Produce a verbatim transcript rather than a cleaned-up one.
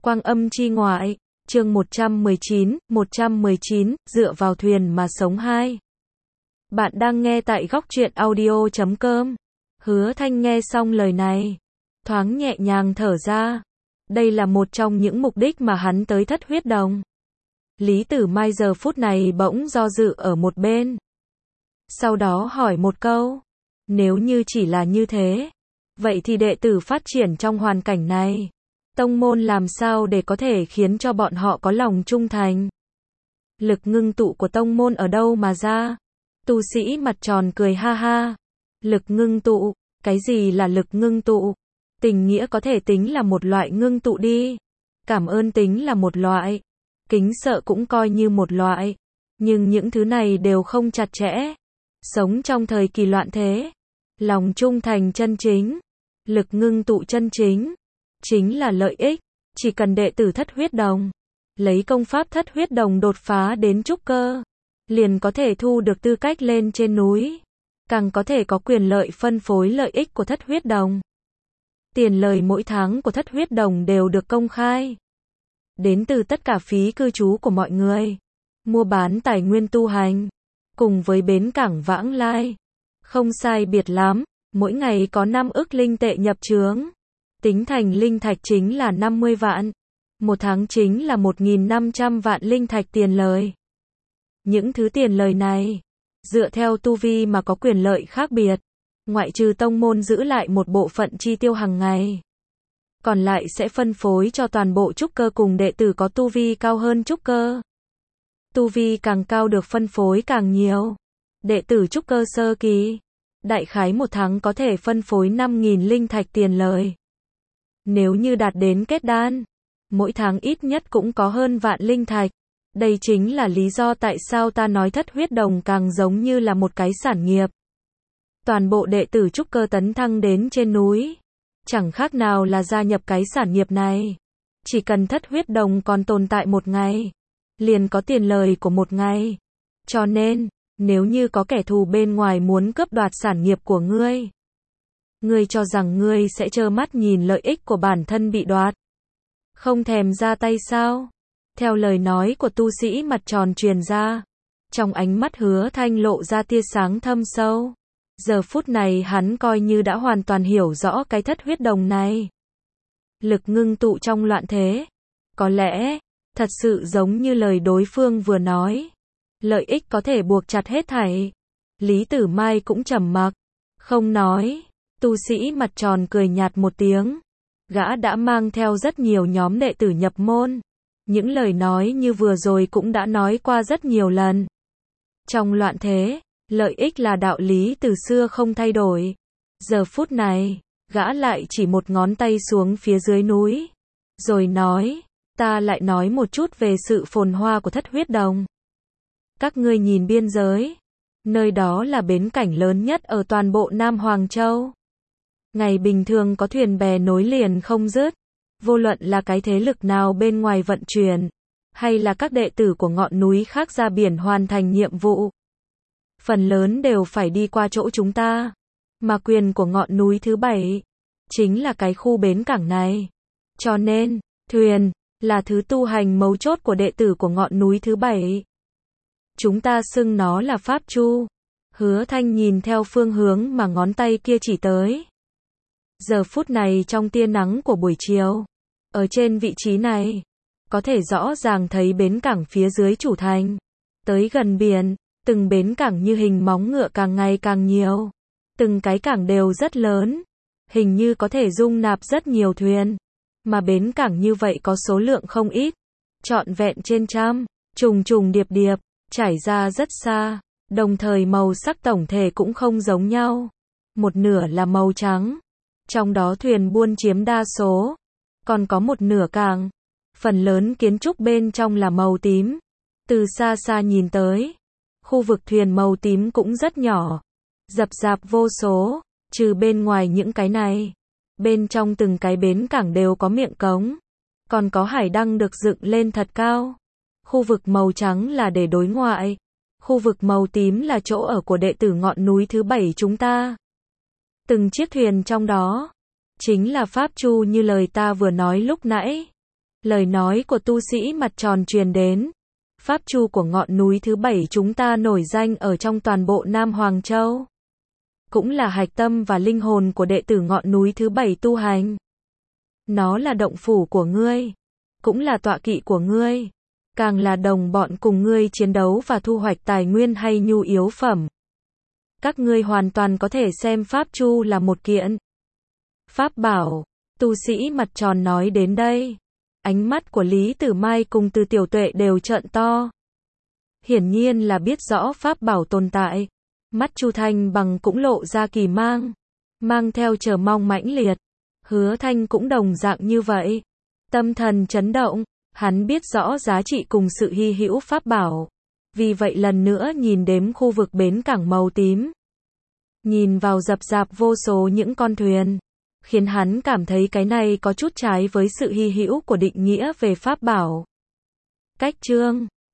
Quang âm chi ngoại, chương một trăm mười chín, một trăm mười chín, dựa vào thuyền mà sống hai. Bạn đang nghe tại góc truyện audio chấm com. Hứa Thanh nghe xong lời này, thoáng nhẹ nhàng thở ra. Đây là một trong những mục đích mà hắn tới Thất Huyết Đồng. Lý Tử Mai giờ phút này bỗng do dự ở một bên. Sau đó hỏi một câu, nếu như chỉ là như thế, vậy thì đệ tử phát triển trong hoàn cảnh này, tông môn làm sao để có thể khiến cho bọn họ có lòng trung thành? Lực ngưng tụ của tông môn ở đâu mà ra? Tu sĩ mặt tròn cười ha ha. Lực ngưng tụ, cái gì là lực ngưng tụ? Tình nghĩa có thể tính là một loại ngưng tụ đi. Cảm ơn tính là một loại. Kính sợ cũng coi như một loại. Nhưng những thứ này đều không chặt chẽ. Sống trong thời kỳ loạn thế, lòng trung thành chân chính, lực ngưng tụ chân chính, chính là lợi ích. Chỉ cần đệ tử Thất Huyết Đồng lấy công pháp Thất Huyết Đồng đột phá đến trúc cơ, liền có thể thu được tư cách lên trên núi, càng có thể có quyền lợi phân phối lợi ích của Thất Huyết Đồng. Tiền lời mỗi tháng của Thất Huyết Đồng đều được công khai, đến từ tất cả phí cư trú của mọi người, mua bán tài nguyên tu hành, cùng với bến cảng vãng lai. Không sai biệt lắm, mỗi ngày có năm ức linh tệ nhập trướng. Tính thành linh thạch chính là năm mươi vạn. Một tháng chính là một nghìn năm trăm vạn linh thạch tiền lời. Những thứ tiền lời này, dựa theo tu vi mà có quyền lợi khác biệt. Ngoại trừ tông môn giữ lại một bộ phận chi tiêu hàng ngày, còn lại sẽ phân phối cho toàn bộ trúc cơ cùng đệ tử có tu vi cao hơn trúc cơ. Tu vi càng cao được phân phối càng nhiều. Đệ tử trúc cơ sơ kỳ, đại khái một tháng có thể phân phối năm nghìn linh thạch tiền lời. Nếu như đạt đến kết đan, mỗi tháng ít nhất cũng có hơn vạn linh thạch. Đây chính là lý do tại sao ta nói Thất Huyết Đồng càng giống như là một cái sản nghiệp. Toàn bộ đệ tử trúc cơ tấn thăng đến trên núi, chẳng khác nào là gia nhập cái sản nghiệp này. Chỉ cần Thất Huyết Đồng còn tồn tại một ngày, liền có tiền lời của một ngày. Cho nên, nếu như có kẻ thù bên ngoài muốn cướp đoạt sản nghiệp của ngươi, ngươi cho rằng ngươi sẽ trơ mắt nhìn lợi ích của bản thân bị đoạt, không thèm ra tay sao? Theo lời nói của tu sĩ mặt tròn truyền ra, trong ánh mắt Hứa Thanh lộ ra tia sáng thâm sâu. Giờ phút này hắn coi như đã hoàn toàn hiểu rõ cái Thất Huyết Đồng này. Lực ngưng tụ trong loạn thế, có lẽ thật sự giống như lời đối phương vừa nói, lợi ích có thể buộc chặt hết thảy. Lý Tử Mai cũng trầm mặc, không nói. Tu sĩ mặt tròn cười nhạt một tiếng. Gã đã mang theo rất nhiều nhóm đệ tử nhập môn. Những lời nói như vừa rồi cũng đã nói qua rất nhiều lần. Trong loạn thế, lợi ích là đạo lý từ xưa không thay đổi. Giờ phút này, gã lại chỉ một ngón tay xuống phía dưới núi, rồi nói, ta lại nói một chút về sự phồn hoa của Thất Huyết Đồng. Các ngươi nhìn biên giới, nơi đó là bến cảnh lớn nhất ở toàn bộ Nam Hoàng Châu. Ngày bình thường có thuyền bè nối liền không dứt, vô luận là cái thế lực nào bên ngoài vận chuyển, hay là các đệ tử của ngọn núi khác ra biển hoàn thành nhiệm vụ, phần lớn đều phải đi qua chỗ chúng ta. Mà quyền của ngọn núi thứ bảy chính là cái khu bến cảng này. Cho nên, thuyền là thứ tu hành mấu chốt của đệ tử của ngọn núi thứ bảy. Chúng ta xưng nó là Pháp Chu. Hứa Thanh nhìn theo phương hướng mà ngón tay kia chỉ tới. Giờ phút này trong tia nắng của buổi chiều, ở trên vị trí này, có thể rõ ràng thấy bến cảng phía dưới chủ thành. Tới gần biển, từng bến cảng như hình móng ngựa càng ngày càng nhiều. Từng cái cảng đều rất lớn, hình như có thể dung nạp rất nhiều thuyền. Mà bến cảng như vậy có số lượng không ít, trọn vẹn trên trăm, trùng trùng điệp điệp, trải ra rất xa, đồng thời màu sắc tổng thể cũng không giống nhau. Một nửa là màu trắng, trong đó thuyền buôn chiếm đa số, còn có một nửa cảng, phần lớn kiến trúc bên trong là màu tím. Từ xa xa nhìn tới, khu vực thuyền màu tím cũng rất nhỏ, rập rạp vô số. Trừ bên ngoài những cái này, bên trong từng cái bến cảng đều có miệng cống, còn có hải đăng được dựng lên thật cao. Khu vực màu trắng là để đối ngoại, khu vực màu tím là chỗ ở của đệ tử ngọn núi thứ bảy chúng ta. Từng chiếc thuyền trong đó chính là Pháp Chu như lời ta vừa nói lúc nãy. Lời nói của tu sĩ mặt tròn truyền đến. Pháp chu của ngọn núi thứ bảy chúng ta nổi danh ở trong toàn bộ Nam Hoàng Châu. Cũng là hạch tâm và linh hồn của đệ tử ngọn núi thứ bảy tu hành. Nó là động phủ của ngươi. Cũng là tọa kỵ của ngươi. Càng là đồng bọn cùng ngươi chiến đấu và thu hoạch tài nguyên hay nhu yếu phẩm. Các ngươi hoàn toàn có thể xem Pháp Chu là một kiện pháp bảo. Tu sĩ mặt tròn nói đến đây. Ánh mắt của Lý Tử Mai cùng Từ Tiểu Tuệ đều trợn to. Hiển nhiên là biết rõ pháp bảo tồn tại. Mắt Chu Thanh Bằng cũng lộ ra kỳ mang. Mang theo chờ mong mãnh liệt. Hứa Thanh cũng đồng dạng như vậy. Tâm thần chấn động. Hắn biết rõ giá trị cùng sự hy hữu pháp bảo. Vì vậy lần nữa nhìn đếm khu vực bến cảng màu tím. Nhìn vào dập dạp vô số những con thuyền. Khiến hắn cảm thấy cái này có chút trái với sự hy hữu của định nghĩa về pháp bảo. Cách chương